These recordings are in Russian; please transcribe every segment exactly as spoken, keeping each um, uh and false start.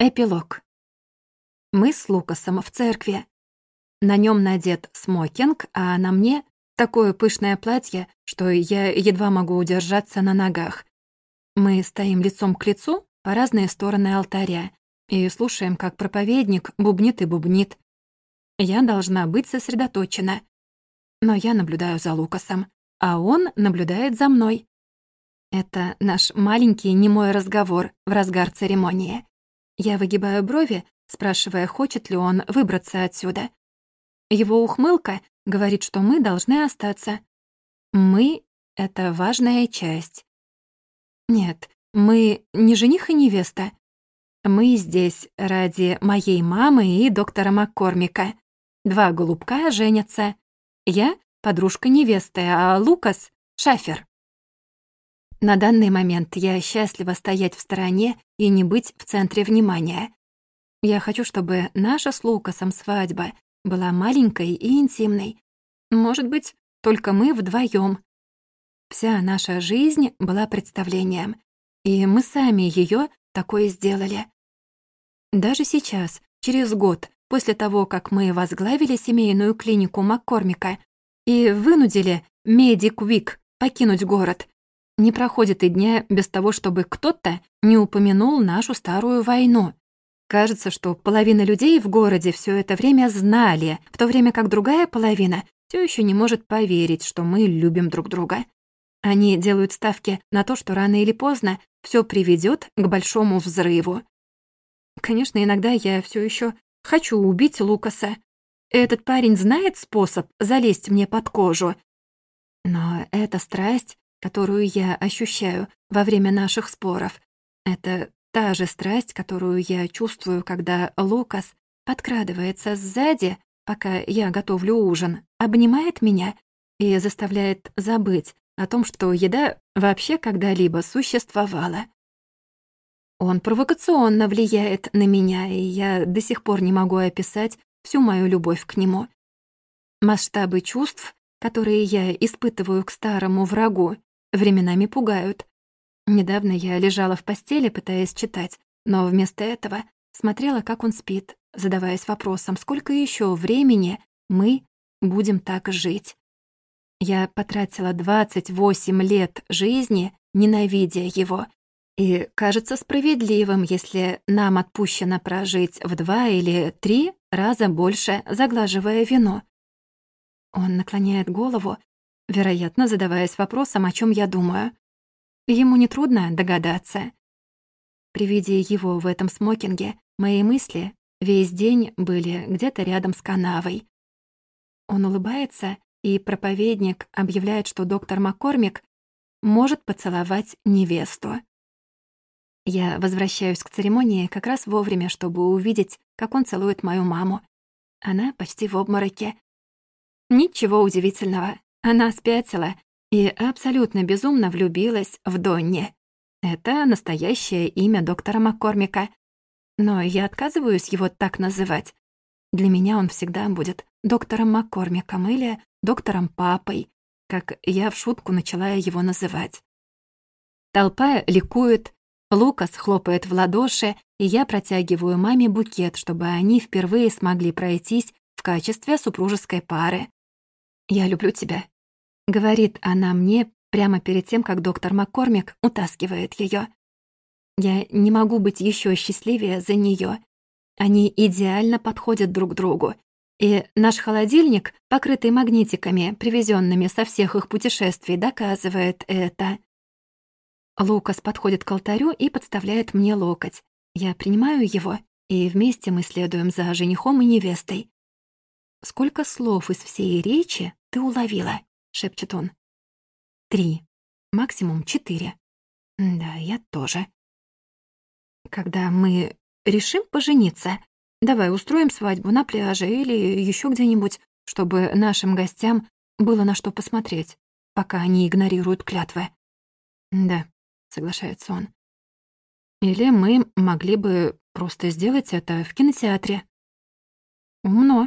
Эпилог. Мы с Лукасом в церкви. На нем надет смокинг, а на мне такое пышное платье, что я едва могу удержаться на ногах. Мы стоим лицом к лицу по разные стороны алтаря и слушаем, как проповедник бубнит и бубнит. Я должна быть сосредоточена. Но я наблюдаю за Лукасом, а он наблюдает за мной. Это наш маленький немой разговор в разгар церемонии. Я выгибаю брови, спрашивая, хочет ли он выбраться отсюда. Его ухмылка говорит, что мы должны остаться. Мы — это важная часть. Нет, мы не жених и невеста. Мы здесь ради моей мамы и доктора Маккормика. Два голубка женятся. Я — подружка невесты, а Лукас — шафер. На данный момент я счастлива стоять в стороне и не быть в центре внимания. Я хочу, чтобы наша с Лукасом свадьба была маленькой и интимной. Может быть, только мы вдвоем. Вся наша жизнь была представлением, и мы сами ее такое сделали. Даже сейчас, через год, после того, как мы возглавили семейную клинику Маккормика и вынудили Медик Вик покинуть город, не проходит и дня без того, чтобы кто-то не упомянул нашу старую войну. Кажется, что половина людей в городе все это время знали, в то время как другая половина все еще не может поверить, что мы любим друг друга. Они делают ставки на то, что рано или поздно все приведет к большому взрыву. Конечно, иногда я все еще хочу убить Лукаса. Этот парень знает способ залезть мне под кожу. Но эта страсть, которую я ощущаю во время наших споров, это та же страсть, которую я чувствую, когда Лукас подкрадывается сзади, пока я готовлю ужин, обнимает меня и заставляет забыть о том, что еда вообще когда-либо существовала. Он провокационно влияет на меня, и я до сих пор не могу описать всю мою любовь к нему. Масштабы чувств, которые я испытываю к старому врагу, временами пугают. Недавно я лежала в постели, пытаясь читать, но вместо этого смотрела, как он спит, задаваясь вопросом, сколько еще времени мы будем так жить. Я потратила двадцать восемь лет жизни, ненавидя его, и кажется справедливым, если нам отпущено прожить в два или три раза больше, заглаживая вину. Он наклоняет голову, вероятно, задаваясь вопросом, о чем я думаю. Ему нетрудно догадаться. При виде его в этом смокинге мои мысли весь день были где-то рядом с канавой. Он улыбается, и проповедник объявляет, что доктор Маккормик может поцеловать невесту. Я возвращаюсь к церемонии как раз вовремя, чтобы увидеть, как он целует мою маму. Она почти в обмороке. Ничего удивительного. Она спятила и абсолютно безумно влюбилась в Донни. Это настоящее имя доктора Маккормика. Но я отказываюсь его так называть. Для меня он всегда будет доктором Маккормиком или доктором Папой, как я в шутку начала его называть. Толпа ликует, Лукас хлопает в ладоши, и я протягиваю маме букет, чтобы они впервые смогли пройтись в качестве супружеской пары. «Я люблю тебя», — говорит она мне прямо перед тем, как доктор Маккормик утаскивает ее. Я не могу быть еще счастливее за нее. Они идеально подходят друг другу. И наш холодильник, покрытый магнитиками, привезенными со всех их путешествий, доказывает это. Лукас подходит к алтарю и подставляет мне локоть. Я принимаю его, и вместе мы следуем за женихом и невестой. «Сколько слов из всей речи ты уловила?» — шепчет он. «Три. Максимум четыре». «Да, я тоже». «Когда мы решим пожениться, давай устроим свадьбу на пляже или еще где-нибудь, чтобы нашим гостям было на что посмотреть, пока они игнорируют клятвы». «Да», — соглашается он. «Или мы могли бы просто сделать это в кинотеатре». «Умно».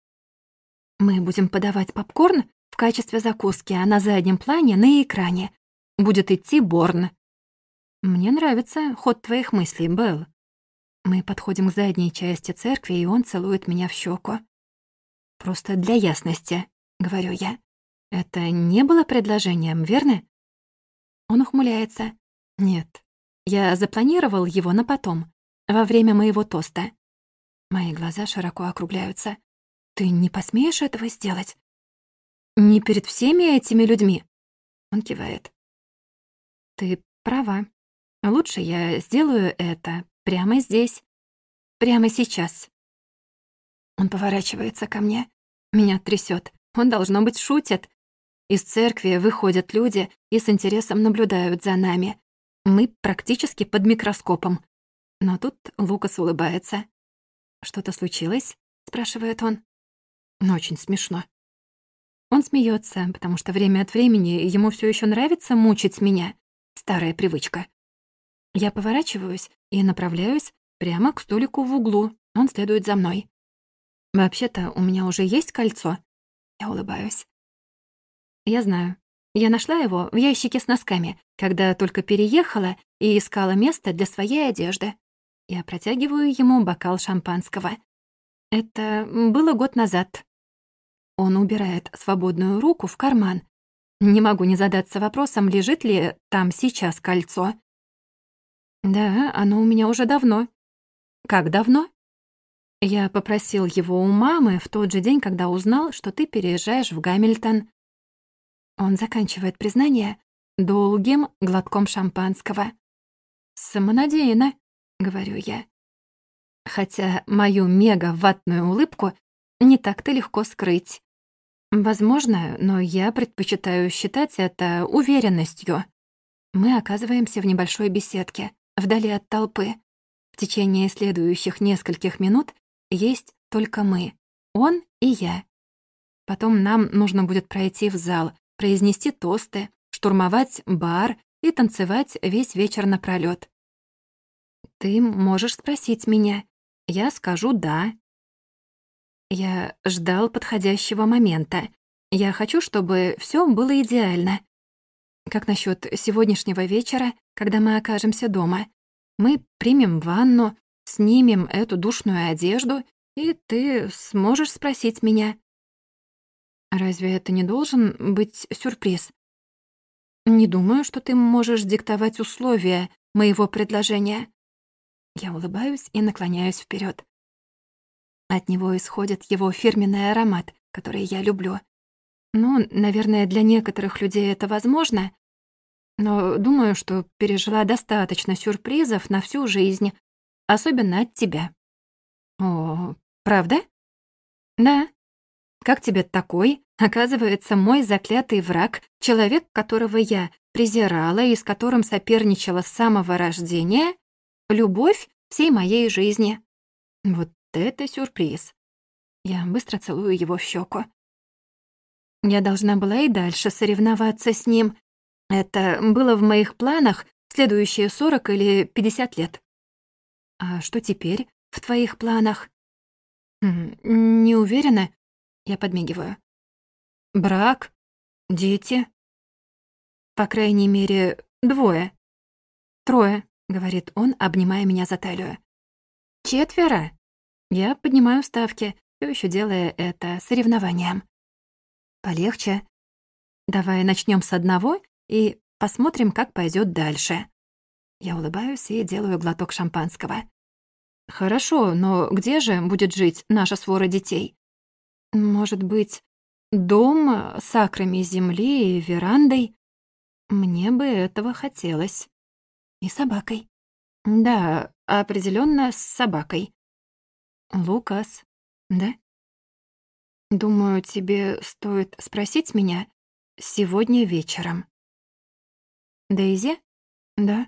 «Мы будем подавать попкорн в качестве закуски, а на заднем плане, на экране, будет идти Борн». «Мне нравится ход твоих мыслей, Белл». Мы подходим к задней части церкви, и он целует меня в щеку. «Просто для ясности», — говорю я. «Это не было предложением, верно?» Он ухмыляется. «Нет, я запланировал его на потом, во время моего тоста». Мои глаза широко округляются. «Ты не посмеешь этого сделать? Не перед всеми этими людьми?» Он кивает. «Ты права. Лучше я сделаю это прямо здесь, прямо сейчас». Он поворачивается ко мне. Меня трясет. Он, должно быть, шутит. Из церкви выходят люди и с интересом наблюдают за нами. Мы практически под микроскопом. Но тут Лукас улыбается. «Что-то случилось?» — спрашивает он. «Ну, очень смешно». Он смеется, потому что время от времени ему все еще нравится мучить меня. Старая привычка. Я поворачиваюсь и направляюсь прямо к столику в углу. Он следует за мной. «Вообще-то у меня уже есть кольцо». Я улыбаюсь. «Я знаю. Я нашла его в ящике с носками, когда только переехала и искала место для своей одежды». Я протягиваю ему бокал шампанского. Это было год назад. Он убирает свободную руку в карман. Не могу не задаться вопросом, лежит ли там сейчас кольцо. «Да, оно у меня уже давно». «Как давно?» «Я попросил его у мамы в тот же день, когда узнал, что ты переезжаешь в Гамильтон». Он заканчивает признание долгим глотком шампанского. «Самонадеянно», — говорю я. Хотя мою мега-ватную улыбку не так-то легко скрыть. Возможно, но я предпочитаю считать это уверенностью. Мы оказываемся в небольшой беседке, вдали от толпы. В течение следующих нескольких минут есть только мы, он и я. Потом нам нужно будет пройти в зал, произнести тосты, штурмовать бар и танцевать весь вечер напролёт. Ты можешь спросить меня. Я скажу «да». Я ждал подходящего момента. Я хочу, чтобы всё было идеально. Как насчёт сегодняшнего вечера, когда мы окажемся дома? Мы примем ванну, снимем эту душную одежду, и ты сможешь спросить меня. Разве это не должен быть сюрприз? Не думаю, что ты можешь диктовать условия моего предложения. Я улыбаюсь и наклоняюсь вперед. От него исходит его фирменный аромат, который я люблю. Ну, наверное, для некоторых людей это возможно, но думаю, что пережила достаточно сюрпризов на всю жизнь, особенно от тебя. О, правда? Да. Как тебе такой? Оказывается, мой заклятый враг, человек, которого я презирала и с которым соперничала с самого рождения, любовь всей моей жизни. Вот это сюрприз. Я быстро целую его в щеку. Я должна была и дальше соревноваться с ним. Это было в моих планах следующие сорок или пятьдесят лет. А что теперь в твоих планах? Не уверена. Я подмигиваю. Брак, дети. По крайней мере, двое. Трое, говорит он, обнимая меня за талию. Четверо. Я поднимаю ставки, всё ещё делая это соревнованием. Полегче. Давай начнём с одного и посмотрим, как пойдёт дальше. Я улыбаюсь и делаю глоток шампанского. Хорошо, но где же будет жить наша свора детей? Может быть, дом с акрами земли и верандой? Мне бы этого хотелось. И собакой. Да, определённо с собакой. Лукас, да? Думаю, тебе стоит спросить меня сегодня вечером. Дейзи? Да.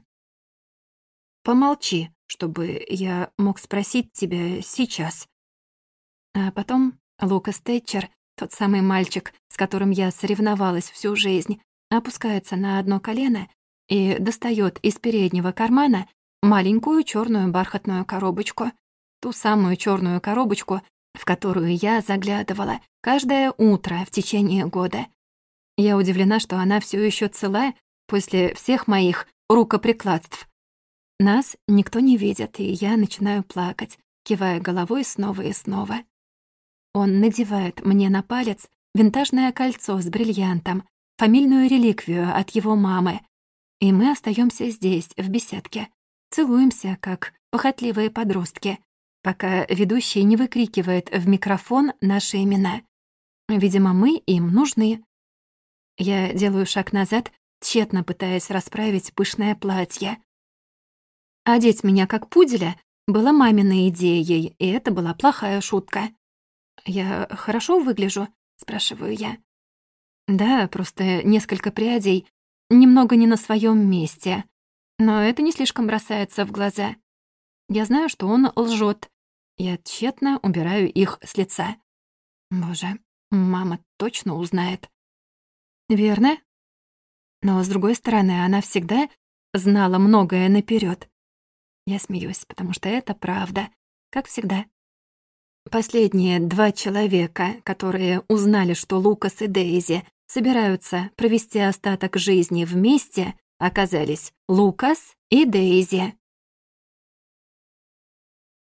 Помолчи, чтобы я мог спросить тебя сейчас. А потом Лукас Тэтчер, тот самый мальчик, с которым я соревновалась всю жизнь, опускается на одно колено и достаёт из переднего кармана маленькую чёрную бархатную коробочку. Ту самую чёрную коробочку, в которую я заглядывала каждое утро в течение года. Я удивлена, что она всё ещё цела после всех моих рукоприкладств. Нас никто не видит, и я начинаю плакать, кивая головой снова и снова. Он надевает мне на палец винтажное кольцо с бриллиантом, фамильную реликвию от его мамы. И мы остаемся здесь, в беседке. Целуемся, как похотливые подростки, пока ведущий не выкрикивает в микрофон наши имена. Видимо, мы им нужны. Я делаю шаг назад, тщетно пытаясь расправить пышное платье. Одеть меня как пуделя была маминой идеей, и это была плохая шутка. «Я хорошо выгляжу?» — спрашиваю я. «Да, просто несколько прядей, немного не на своем месте. Но это не слишком бросается в глаза. Я знаю, что он лжет. Я тщетно убираю их с лица. Боже, мама точно узнает. Верно? Но, с другой стороны, она всегда знала многое наперёд. Я смеюсь, потому что это правда, как всегда. Последние два человека, которые узнали, что Лукас и Дейзи собираются провести остаток жизни вместе, оказались Лукас и Дейзи.